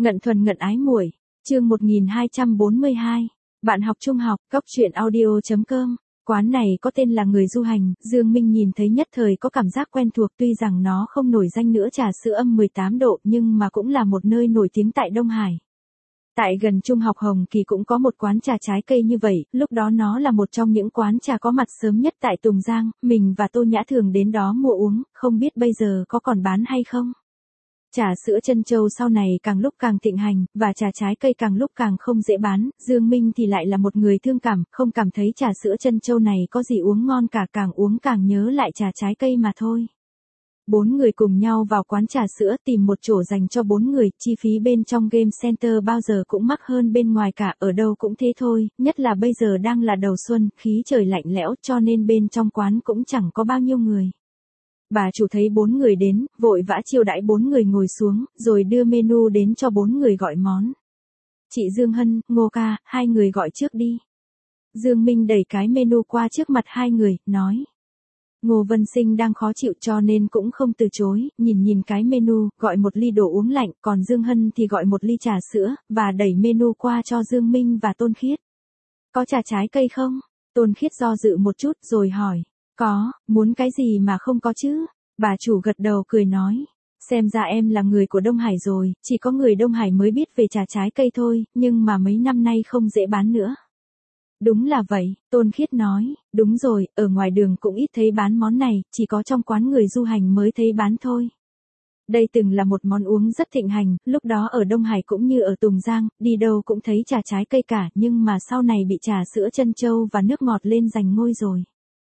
Ngận thuần ngận ái muội, chương 1242. Bạn học trung học, góc truyện audio.com. Quán này có tên là Người Du Hành, Dương Minh nhìn thấy nhất thời có cảm giác quen thuộc, tuy rằng nó không nổi danh nữa trà sữa âm 18 độ nhưng mà cũng là một nơi nổi tiếng tại Đông Hải. Tại gần Trung học Hồng Kỳ cũng có một quán trà trái cây như vậy, lúc đó nó là một trong những quán trà có mặt sớm nhất tại Tùng Giang, mình và Tô Nhã thường đến đó mua uống, không biết bây giờ có còn bán hay không. Trà sữa trân châu sau này càng lúc càng thịnh hành, và trà trái cây càng lúc càng không dễ bán, Dương Minh thì lại là một người thương cảm, không cảm thấy trà sữa trân châu này có gì uống ngon cả, càng uống càng nhớ lại trà trái cây mà thôi. 4 người cùng nhau vào quán trà sữa tìm một chỗ dành cho 4 người, chi phí bên trong game center bao giờ cũng mắc hơn bên ngoài cả, ở đâu cũng thế thôi, nhất là bây giờ đang là đầu xuân, khí trời lạnh lẽo cho nên bên trong quán cũng chẳng có bao nhiêu người. Bà chủ thấy 4 người đến, vội vã chiêu đãi 4 người ngồi xuống, rồi đưa menu đến cho 4 người gọi món. Chị Dương Hân, Ngô ca, hai người gọi trước đi. Dương Minh đẩy cái menu qua trước mặt hai người, nói. Ngô Vân Sinh đang khó chịu cho nên cũng không từ chối, nhìn cái menu, gọi một ly đồ uống lạnh, còn Dương Hân thì gọi một ly trà sữa, và đẩy menu qua cho Dương Minh và Tôn Khiết. Có trà trái cây không? Tôn Khiết do dự một chút rồi hỏi. Có, muốn cái gì mà không có chứ? Bà chủ gật đầu cười nói. Xem ra em là người của Đông Hải rồi, chỉ có người Đông Hải mới biết về trà trái cây thôi, nhưng mà mấy năm nay không dễ bán nữa. Đúng là vậy, Tôn Khiết nói, đúng rồi, ở ngoài đường cũng ít thấy bán món này, chỉ có trong quán Người Du Hành mới thấy bán thôi. Đây từng là một món uống rất thịnh hành, lúc đó ở Đông Hải cũng như ở Tùng Giang, đi đâu cũng thấy trà trái cây cả, nhưng mà sau này bị trà sữa trân châu và nước ngọt lên giành ngôi rồi.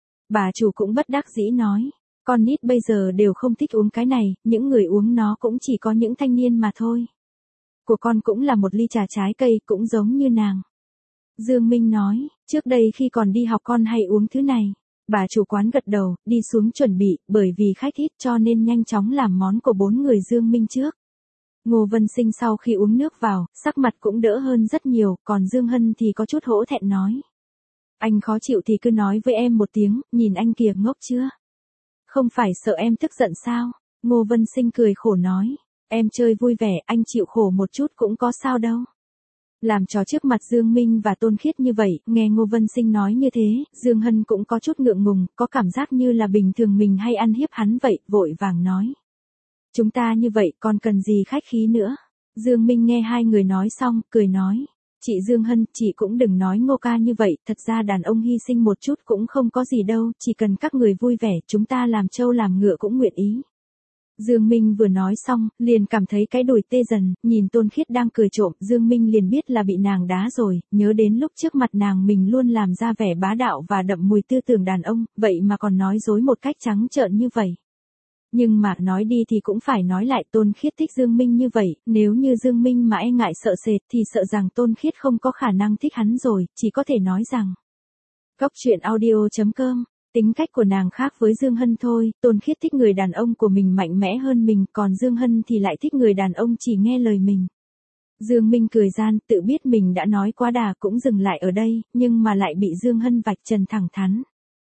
Bà chủ cũng bất đắc dĩ nói, con nít bây giờ đều không thích uống cái này, những người uống nó cũng chỉ có những thanh niên mà thôi. Của con cũng là một ly trà trái cây, cũng giống như nàng. Dương Minh nói, trước đây khi còn đi học con hay uống thứ này. Bà chủ quán gật đầu, đi xuống chuẩn bị, bởi vì khách ít cho nên nhanh chóng làm món của 4 người Dương Minh trước. Ngô Vân Sinh sau khi uống nước vào, sắc mặt cũng đỡ hơn rất nhiều, còn Dương Hân thì có chút hổ thẹn nói. Anh khó chịu thì cứ nói với em một tiếng, nhìn anh kìa ngốc chưa? Không phải sợ em tức giận sao? Ngô Vân Sinh cười khổ nói. Em chơi vui vẻ, anh chịu khổ một chút cũng có sao đâu. Làm trò trước mặt Dương Minh và Tôn Khiết như vậy, nghe Ngô Vân Sinh nói như thế, Dương Hân cũng có chút ngượng ngùng, có cảm giác như là bình thường mình hay ăn hiếp hắn vậy, vội vàng nói. Chúng ta như vậy còn cần gì khách khí nữa? Dương Minh nghe hai người nói xong, cười nói. Chị Dương Hân, chị cũng đừng nói Ngô ca như vậy, thật ra đàn ông hy sinh một chút cũng không có gì đâu, chỉ cần các người vui vẻ, chúng ta làm trâu làm ngựa cũng nguyện ý. Dương Minh vừa nói xong, liền cảm thấy cái đùi tê dần, nhìn Tôn Khiết đang cười trộm, Dương Minh liền biết là bị nàng đá rồi, nhớ đến lúc trước mặt nàng mình luôn làm ra vẻ bá đạo và đậm mùi tư tưởng đàn ông, vậy mà còn nói dối một cách trắng trợn như vậy. Nhưng mà nói đi thì cũng phải nói lại, Tôn Khiết thích Dương Minh như vậy, nếu như Dương Minh mà e ngại sợ sệt thì sợ rằng Tôn Khiết không có khả năng thích hắn rồi, chỉ có thể nói rằng. Góc truyện audio.com. Tính cách của nàng khác với Dương Hân thôi, Tôn Khiết thích người đàn ông của mình mạnh mẽ hơn mình, còn Dương Hân thì lại thích người đàn ông chỉ nghe lời mình. Dương Minh cười gian, tự biết mình đã nói quá đà cũng dừng lại ở đây, nhưng mà lại bị Dương Hân vạch trần thẳng thắn.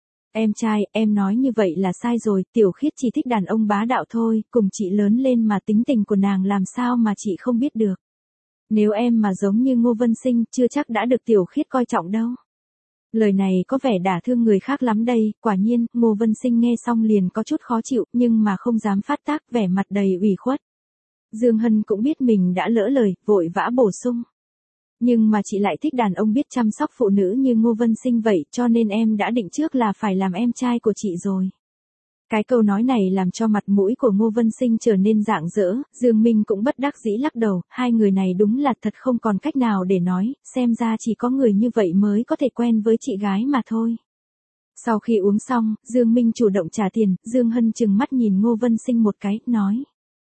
Em trai, em nói như vậy là sai rồi, Tiểu Khiết chỉ thích đàn ông bá đạo thôi, cùng chị lớn lên mà tính tình của nàng làm sao mà chị không biết được. Nếu em mà giống như Ngô Vân Sinh, chưa chắc đã được Tiểu Khiết coi trọng đâu. Lời này có vẻ đả thương người khác lắm đây, quả nhiên, Ngô Vân Sinh nghe xong liền có chút khó chịu, nhưng mà không dám phát tác, vẻ mặt đầy ủy khuất. Dương Hân cũng biết mình đã lỡ lời, vội vã bổ sung. Nhưng mà chị lại thích đàn ông biết chăm sóc phụ nữ như Ngô Vân Sinh vậy, cho nên em đã định trước là phải làm em trai của chị rồi. Cái câu nói này làm cho mặt mũi của Ngô Vân Sinh trở nên rạng rỡ, Dương Minh cũng bất đắc dĩ lắc đầu, hai người này đúng là thật không còn cách nào để nói, xem ra chỉ có người như vậy mới có thể quen với chị gái mà thôi. Sau khi uống xong, Dương Minh chủ động trả tiền, Dương Hân trừng mắt nhìn Ngô Vân Sinh một cái, nói.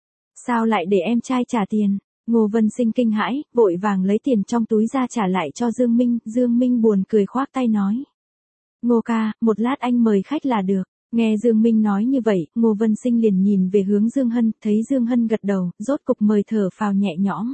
Sao lại để em trai trả tiền? Ngô Vân Sinh kinh hãi, vội vàng lấy tiền trong túi ra trả lại cho Dương Minh buồn cười khoác tay nói. Ngô ca, một lát anh mời khách là được. Nghe Dương Minh nói như vậy, Ngô Vân Sinh liền nhìn về hướng Dương Hân, thấy Dương Hân gật đầu, rốt cục mời thở phào nhẹ nhõm.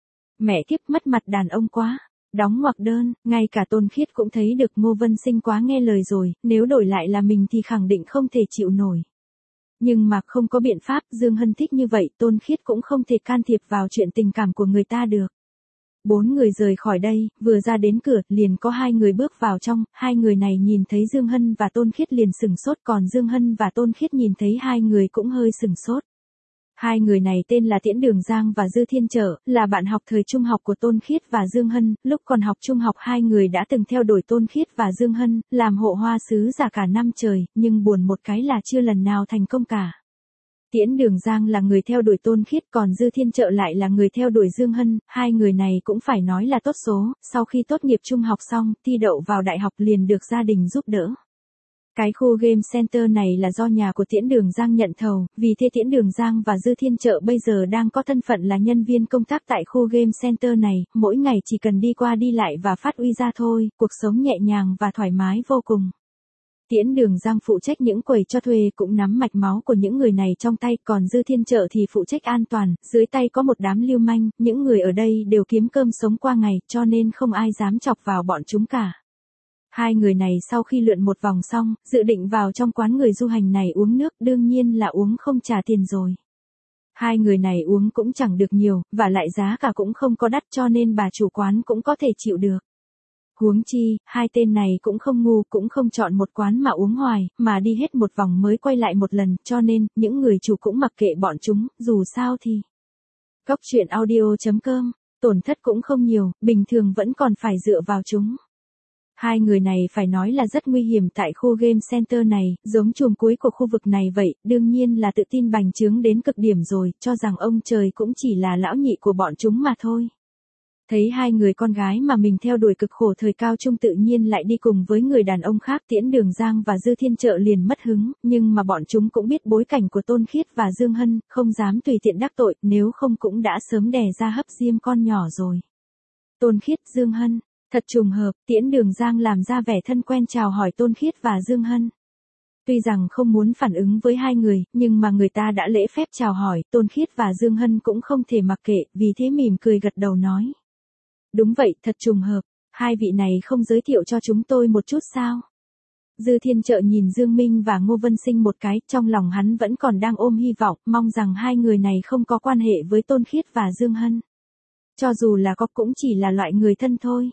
Mẹ kiếp, mất mặt đàn ông quá. Đóng ngoặc đơn, ngay cả Tôn Khiết cũng thấy được Ngô Vân Sinh quá nghe lời rồi, nếu đổi lại là mình thì khẳng định không thể chịu nổi. Nhưng mà không có biện pháp, Dương Hân thích như vậy, Tôn Khiết cũng không thể can thiệp vào chuyện tình cảm của người ta được. 4 người rời khỏi đây, vừa ra đến cửa, liền có 2 người bước vào trong, 2 người này nhìn thấy Dương Hân và Tôn Khiết liền sửng sốt, còn Dương Hân và Tôn Khiết nhìn thấy 2 người cũng hơi sửng sốt. 2 người này tên là Tiễn Đường Giang và Dư Thiên Trợ, là bạn học thời trung học của Tôn Khiết và Dương Hân, lúc còn học trung học 2 người đã từng theo đuổi Tôn Khiết và Dương Hân, làm hộ hoa sứ giả cả năm trời, nhưng buồn một cái là chưa lần nào thành công cả. Tiễn Đường Giang là người theo đuổi Tôn Khiết, còn Dư Thiên Trợ lại là người theo đuổi Dương Hân, 2 người này cũng phải nói là tốt số, sau khi tốt nghiệp trung học xong, thi đậu vào đại học liền được gia đình giúp đỡ. Cái khu game center này là do nhà của Tiễn Đường Giang nhận thầu, vì thế Tiễn Đường Giang và Dư Thiên Trợ bây giờ đang có thân phận là nhân viên công tác tại khu game center này, mỗi ngày chỉ cần đi qua đi lại và phát uy ra thôi, cuộc sống nhẹ nhàng và thoải mái vô cùng. Tiễn Đường Giang phụ trách những quầy cho thuê cũng nắm mạch máu của những người này trong tay, còn Dư Thiên Trợ thì phụ trách an toàn, dưới tay có một đám lưu manh, những người ở đây đều kiếm cơm sống qua ngày, cho nên không ai dám chọc vào bọn chúng cả. 2 người này sau khi lượn một vòng xong, dự định vào trong quán người du hành này uống nước, đương nhiên là uống không trả tiền rồi. 2 người này uống cũng chẳng được nhiều, và lại giá cả cũng không có đắt cho nên bà chủ quán cũng có thể chịu được. Huống chi, 2 tên này cũng không ngu, cũng không chọn một quán mà uống hoài, mà đi hết một vòng mới quay lại một lần, cho nên, những người chủ cũng mặc kệ bọn chúng, dù sao thì. Cóc truyện audio.com, tổn thất cũng không nhiều, bình thường vẫn còn phải dựa vào chúng. 2 người này phải nói là rất nguy hiểm tại khu game center này, giống chùm cuối của khu vực này vậy, đương nhiên là tự tin bành trướng đến cực điểm rồi, cho rằng ông trời cũng chỉ là lão nhị của bọn chúng mà thôi. Thấy 2 người con gái mà mình theo đuổi cực khổ thời cao trung tự nhiên lại đi cùng với người đàn ông khác, Tiễn Đường Giang và Dư Thiên Trợ liền mất hứng, nhưng mà bọn chúng cũng biết bối cảnh của Tôn Khiết và Dương Hân, không dám tùy tiện đắc tội, nếu không cũng đã sớm đè ra hấp diêm con nhỏ rồi. Tôn Khiết, Dương Hân, thật trùng hợp, Tiễn Đường Giang làm ra vẻ thân quen chào hỏi Tôn Khiết và Dương Hân. Tuy rằng không muốn phản ứng với 2 người, nhưng mà người ta đã lễ phép chào hỏi, Tôn Khiết và Dương Hân cũng không thể mặc kệ, vì thế mỉm cười gật đầu nói. Đúng vậy, thật trùng hợp, 2 vị này không giới thiệu cho chúng tôi một chút sao? Dư Thiên Trợ nhìn Dương Minh và Ngô Vân Sinh một cái, trong lòng hắn vẫn còn đang ôm hy vọng, mong rằng 2 người này không có quan hệ với Tôn Khiết và Dương Hân. Cho dù là có cũng chỉ là loại người thân thôi.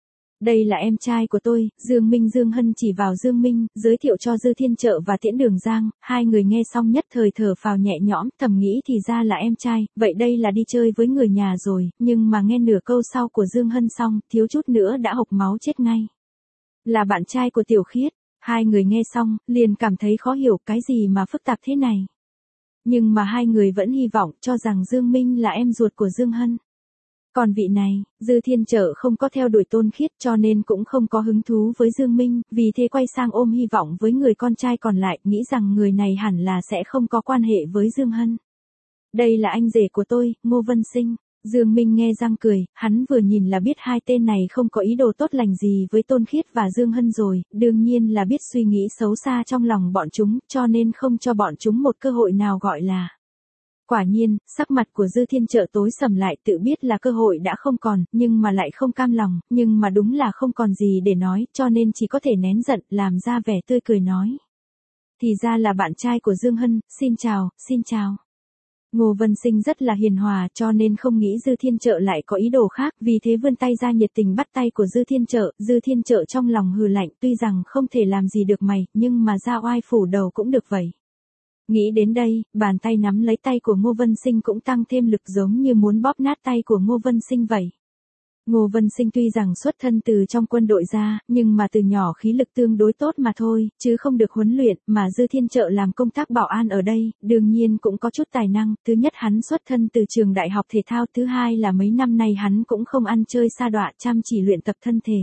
Đây là em trai của tôi, Dương Minh. Dương Hân chỉ vào Dương Minh, giới thiệu cho Dư Thiên Trợ và Tiễn Đường Giang, 2 người nghe xong nhất thời thở phào nhẹ nhõm, thầm nghĩ thì ra là em trai, vậy đây là đi chơi với người nhà rồi, nhưng mà nghe nửa câu sau của Dương Hân xong, thiếu chút nữa đã hộc máu chết ngay. Là bạn trai của Tiểu Khiết, 2 người nghe xong, liền cảm thấy khó hiểu cái gì mà phức tạp thế này. Nhưng mà 2 người vẫn hy vọng cho rằng Dương Minh là em ruột của Dương Hân. Còn vị này, Dư Thiên Trợ không có theo đuổi Tôn Khiết cho nên cũng không có hứng thú với Dương Minh, vì thế quay sang ôm hy vọng với người con trai còn lại, nghĩ rằng người này hẳn là sẽ không có quan hệ với Dương Hân. Đây là anh rể của tôi, Ngô Vân Sinh. Dương Minh nghe răng cười, hắn vừa nhìn là biết 2 tên này không có ý đồ tốt lành gì với Tôn Khiết và Dương Hân rồi, đương nhiên là biết suy nghĩ xấu xa trong lòng bọn chúng, cho nên không cho bọn chúng một cơ hội nào gọi là. Quả nhiên, sắc mặt của Dư Thiên Trợ tối sầm lại, tự biết là cơ hội đã không còn, nhưng mà lại không cam lòng, nhưng mà đúng là không còn gì để nói, cho nên chỉ có thể nén giận, làm ra vẻ tươi cười nói. Thì ra là bạn trai của Dương Hân, xin chào, xin chào. Ngô Vân Sinh rất là hiền hòa cho nên không nghĩ Dư Thiên Trợ lại có ý đồ khác, vì thế vươn tay ra nhiệt tình bắt tay của Dư Thiên Trợ trong lòng hừ lạnh, tuy rằng không thể làm gì được mày, nhưng mà ra oai phủ đầu cũng được vậy. Nghĩ đến đây, bàn tay nắm lấy tay của Ngô Vân Sinh cũng tăng thêm lực giống như muốn bóp nát tay của Ngô Vân Sinh vậy. Ngô Vân Sinh tuy rằng xuất thân từ trong quân đội ra, nhưng mà từ nhỏ khí lực tương đối tốt mà thôi, chứ không được huấn luyện, mà Dư Thiên Trợ làm công tác bảo an ở đây, đương nhiên cũng có chút tài năng, thứ nhất hắn xuất thân từ trường đại học thể thao, thứ hai là mấy năm nay hắn cũng không ăn chơi sa đọa, chăm chỉ luyện tập thân thể.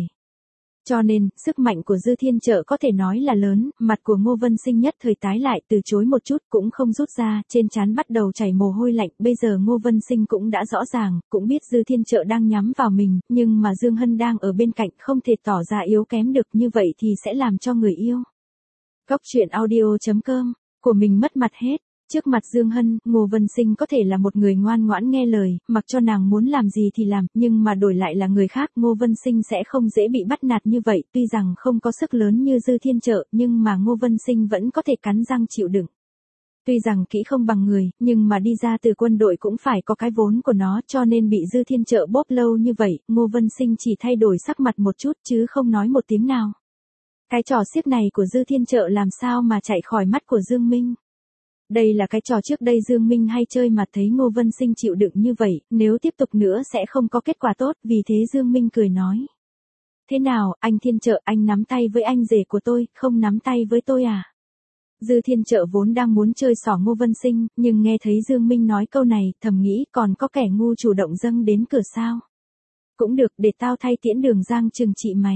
Cho nên, sức mạnh của Dư Thiên Trợ có thể nói là lớn, mặt của Ngô Vân Sinh nhất thời tái lại, từ chối một chút cũng không rút ra, trên trán bắt đầu chảy mồ hôi lạnh, bây giờ Ngô Vân Sinh cũng đã rõ ràng, cũng biết Dư Thiên Trợ đang nhắm vào mình, nhưng mà Dương Hân đang ở bên cạnh, không thể tỏ ra yếu kém được, như vậy thì sẽ làm cho người yêu. Cóc truyện audio.com, của mình mất mặt hết. Trước mặt Dương Hân, Ngô Vân Sinh có thể là một người ngoan ngoãn nghe lời, mặc cho nàng muốn làm gì thì làm, nhưng mà đổi lại là người khác, Ngô Vân Sinh sẽ không dễ bị bắt nạt như vậy, tuy rằng không có sức lớn như Dư Thiên Trợ, nhưng mà Ngô Vân Sinh vẫn có thể cắn răng chịu đựng. Tuy rằng kỹ không bằng người, nhưng mà đi ra từ quân đội cũng phải có cái vốn của nó, cho nên bị Dư Thiên Trợ bóp lâu như vậy, Ngô Vân Sinh chỉ thay đổi sắc mặt một chút chứ không nói một tiếng nào. Cái trò xiếc này của Dư Thiên Trợ làm sao mà chạy khỏi mắt của Dương Minh. Đây là cái trò trước đây Dương Minh hay chơi mà thấy Ngô Vân Sinh chịu đựng như vậy, nếu tiếp tục nữa sẽ không có kết quả tốt, vì thế Dương Minh cười nói. Thế nào, anh Thiên Trợ, anh nắm tay với anh rể của tôi, không nắm tay với tôi à? Dư Thiên Trợ vốn đang muốn chơi xỏ Ngô Vân Sinh, nhưng nghe thấy Dương Minh nói câu này, thầm nghĩ còn có kẻ ngu chủ động dâng đến cửa sao. Cũng được, để tao thay Tiễn Đường Giang trừng trị mày.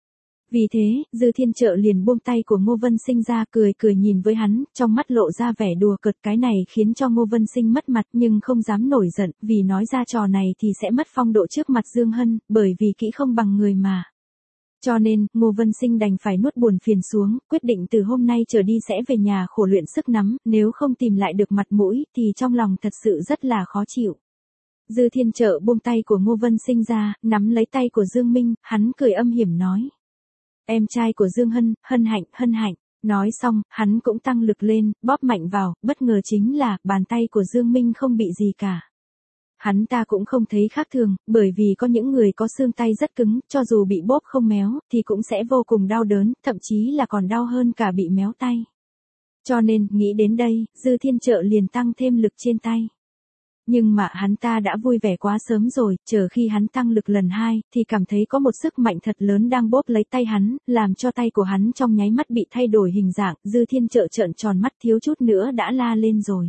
Vì thế, Dư Thiên Trợ liền buông tay của Ngô Vân Sinh ra, cười cười nhìn với hắn, trong mắt lộ ra vẻ đùa cợt. Cái này khiến cho Ngô Vân Sinh mất mặt nhưng không dám nổi giận, vì nói ra trò này thì sẽ mất phong độ trước mặt Dương Hân, bởi vì kỹ không bằng người mà. Cho nên, Ngô Vân Sinh đành phải nuốt buồn phiền xuống, quyết định từ hôm nay trở đi sẽ về nhà khổ luyện sức nắm, nếu không tìm lại được mặt mũi thì trong lòng thật sự rất là khó chịu. Dư Thiên Trợ buông tay của Ngô Vân Sinh ra, nắm lấy tay của Dương Minh, hắn cười âm hiểm nói. Em trai của Dương Hân, hân hạnh. Nói xong, hắn cũng tăng lực lên, bóp mạnh vào, bất ngờ chính là, bàn tay của Dương Minh không bị gì cả. Hắn ta cũng không thấy khác thường, bởi vì có những người có xương tay rất cứng, cho dù bị bóp không méo, thì cũng sẽ vô cùng đau đớn, thậm chí là còn đau hơn cả bị méo tay. Cho nên, nghĩ đến đây, Dư Thiên Trợ liền tăng thêm lực trên tay. Nhưng mà hắn ta đã vui vẻ quá sớm rồi, chờ khi hắn tăng lực lần 2, thì cảm thấy có một sức mạnh thật lớn đang bóp lấy tay hắn, làm cho tay của hắn trong nháy mắt bị thay đổi hình dạng, Dư Thiên Trợ trợn tròn mắt thiếu chút nữa đã la lên rồi.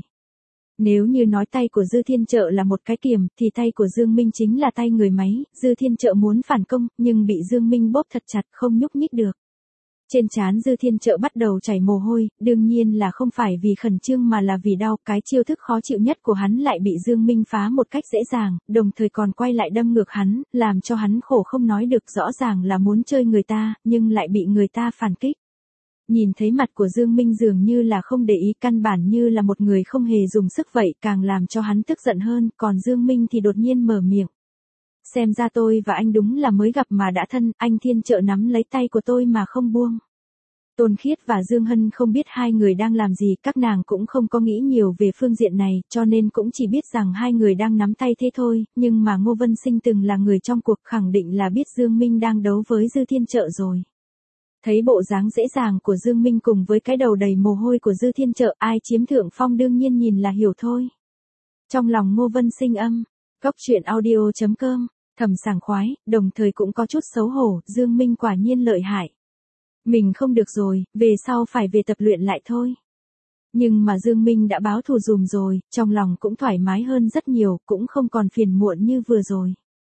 Nếu như nói tay của Dư Thiên Trợ là một cái kiềm, thì tay của Dương Minh chính là tay người máy, Dư Thiên Trợ muốn phản công, nhưng bị Dương Minh bóp thật chặt không nhúc nhích được. Trên trán Dư Thiên Trợ bắt đầu chảy mồ hôi, đương nhiên là không phải vì khẩn trương mà là vì đau, cái chiêu thức khó chịu nhất của hắn lại bị Dương Minh phá một cách dễ dàng, đồng thời còn quay lại đâm ngược hắn, làm cho hắn khổ không nói được, rõ ràng là muốn chơi người ta, nhưng lại bị người ta phản kích. Nhìn thấy mặt của Dương Minh dường như là không để ý, căn bản như là một người không hề dùng sức vậy, càng làm cho hắn tức giận hơn, còn Dương Minh thì đột nhiên mở miệng. Xem ra tôi và anh đúng là mới gặp mà đã thân, anh Thiên Trợ nắm lấy tay của tôi mà không buông. Tôn Khiết và Dương Hân không biết hai người đang làm gì, các nàng cũng không có nghĩ nhiều về phương diện này, cho nên cũng chỉ biết rằng hai người đang nắm tay thế thôi, nhưng mà Ngô Vân Sinh từng là người trong cuộc, khẳng định là biết Dương Minh đang đấu với Dư Thiên Trợ rồi. Thấy bộ dáng dễ dàng của Dương Minh cùng với cái đầu đầy mồ hôi của Dư Thiên Trợ, ai chiếm thượng phong đương nhiên nhìn là hiểu thôi. Trong lòng Ngô Vân Sinh Cóc truyện audio.com, thầm sảng khoái, đồng thời cũng có chút xấu hổ, Dương Minh quả nhiên lợi hại. Mình không được rồi, về sau phải về tập luyện lại thôi. Nhưng mà Dương Minh đã báo thù dùm rồi, trong lòng cũng thoải mái hơn rất nhiều, cũng không còn phiền muộn như vừa rồi.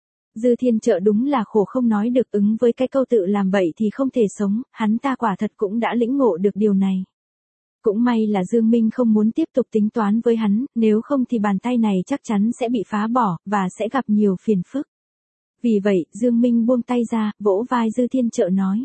Dư Thiên Trợ đúng là khổ không nói được, ứng với cái câu tự làm bậy thì không thể sống, hắn ta quả thật cũng đã lĩnh ngộ được điều này. Cũng may là Dương Minh không muốn tiếp tục tính toán với hắn, nếu không thì bàn tay này chắc chắn sẽ bị phá bỏ, và sẽ gặp nhiều phiền phức. Vì vậy, Dương Minh buông tay ra, vỗ vai Dư Thiên Trợ nói.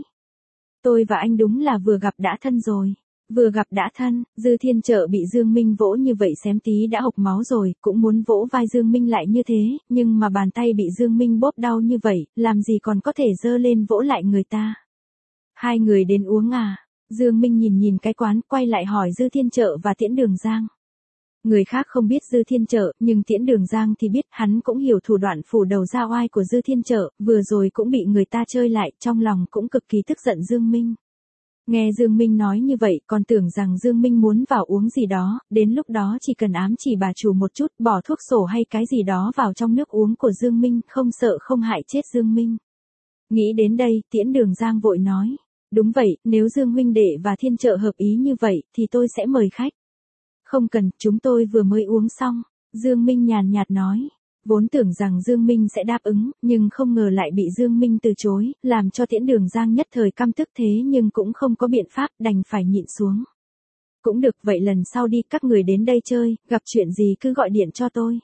Tôi và anh đúng là vừa gặp đã thân rồi. Vừa gặp đã thân, Dư Thiên Trợ bị Dương Minh vỗ như vậy xém tí đã hộc máu rồi, cũng muốn vỗ vai Dương Minh lại như thế, nhưng mà bàn tay bị Dương Minh bóp đau như vậy, làm gì còn có thể giơ lên vỗ lại người ta. Hai người đến uống à? Dương Minh nhìn cái quán, quay lại hỏi Dư Thiên Trợ và Tiễn Đường Giang. Người khác không biết Dư Thiên Trợ, nhưng Tiễn Đường Giang thì biết, hắn cũng hiểu thủ đoạn phủ đầu ra oai của Dư Thiên Trợ, vừa rồi cũng bị người ta chơi lại, trong lòng cũng cực kỳ tức giận Dương Minh. Nghe Dương Minh nói như vậy, còn tưởng rằng Dương Minh muốn vào uống gì đó, đến lúc đó chỉ cần ám chỉ bà chủ một chút, bỏ thuốc sổ hay cái gì đó vào trong nước uống của Dương Minh, không sợ không hại chết Dương Minh. Nghĩ đến đây, Tiễn Đường Giang vội nói. Đúng vậy, nếu Dương huynh đệ và Thiên Trợ hợp ý như vậy, thì tôi sẽ mời khách. Không cần, chúng tôi vừa mới uống xong. Dương Minh nhàn nhạt nói. Vốn tưởng rằng Dương Minh sẽ đáp ứng, nhưng không ngờ lại bị Dương Minh từ chối, làm cho Tiễn Đường Giang nhất thời căm tức, thế nhưng cũng không có biện pháp, đành phải nhịn xuống. Cũng được, vậy lần sau đi, các người đến đây chơi, gặp chuyện gì cứ gọi điện cho tôi.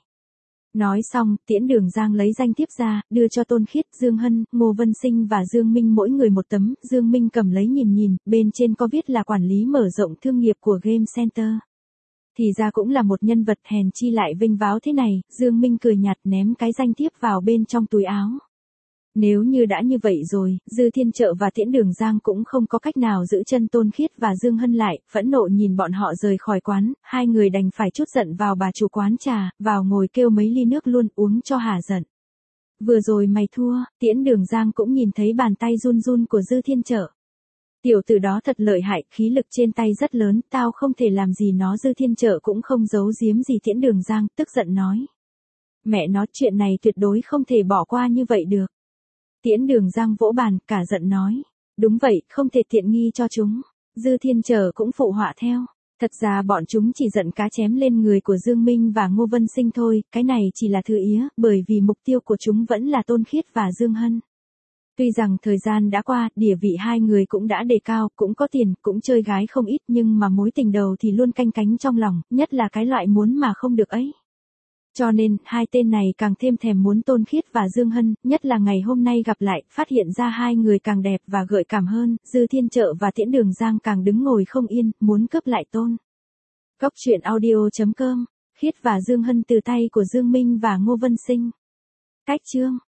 Nói xong, Tiễn Đường Giang lấy danh thiếp ra, đưa cho Tôn Khiết, Dương Hân, Ngô Vân Sinh và Dương Minh mỗi người một tấm, Dương Minh cầm lấy nhìn, bên trên có viết là quản lý mở rộng thương nghiệp của Game Center. Thì ra cũng là một nhân vật hèn chi lại vinh váo thế này, Dương Minh cười nhạt ném cái danh thiếp vào bên trong túi áo. Nếu như đã như vậy rồi, Dư Thiên Trợ và Tiễn Đường Giang cũng không có cách nào giữ chân Tôn Khiết và Dương Hân lại, phẫn nộ nhìn bọn họ rời khỏi quán, hai người đành phải trút giận vào bà chủ quán trà, vào ngồi kêu mấy ly nước luôn uống cho hả giận. Vừa rồi mày thua, Tiễn Đường Giang cũng nhìn thấy bàn tay run run của Dư Thiên Trợ. Tiểu tử đó thật lợi hại, khí lực trên tay rất lớn, tao không thể làm gì nó. Dư Thiên Trợ cũng không giấu giếm gì Tiễn Đường Giang, tức giận nói. Mẹ nó, chuyện này tuyệt đối không thể bỏ qua như vậy được. Tiễn Đường Giang vỗ bàn, cả giận nói. Đúng vậy, không thể tiện nghi cho chúng. Dư Thiên Trợ cũng phụ họa theo. Thật ra bọn chúng chỉ giận cá chém lên người của Dương Minh và Ngô Vân Sinh thôi, cái này chỉ là thứ ía, bởi vì mục tiêu của chúng vẫn là Tôn Khiết và Dương Hân. Tuy rằng thời gian đã qua, địa vị hai người cũng đã đề cao, cũng có tiền, cũng chơi gái không ít, nhưng mà mối tình đầu thì luôn canh cánh trong lòng, nhất là cái loại muốn mà không được ấy. Cho nên, hai tên này càng thêm thèm muốn Tôn Khiết và Dương Hân, nhất là ngày hôm nay gặp lại, phát hiện ra hai người càng đẹp và gợi cảm hơn, Dư Thiên Trợ và Tiễn Đường Giang càng đứng ngồi không yên, muốn cướp lại Tôn. Góc truyện audio.com, Khiết và Dương Hân từ tay của Dương Minh và Ngô Vân Sinh. Cách chương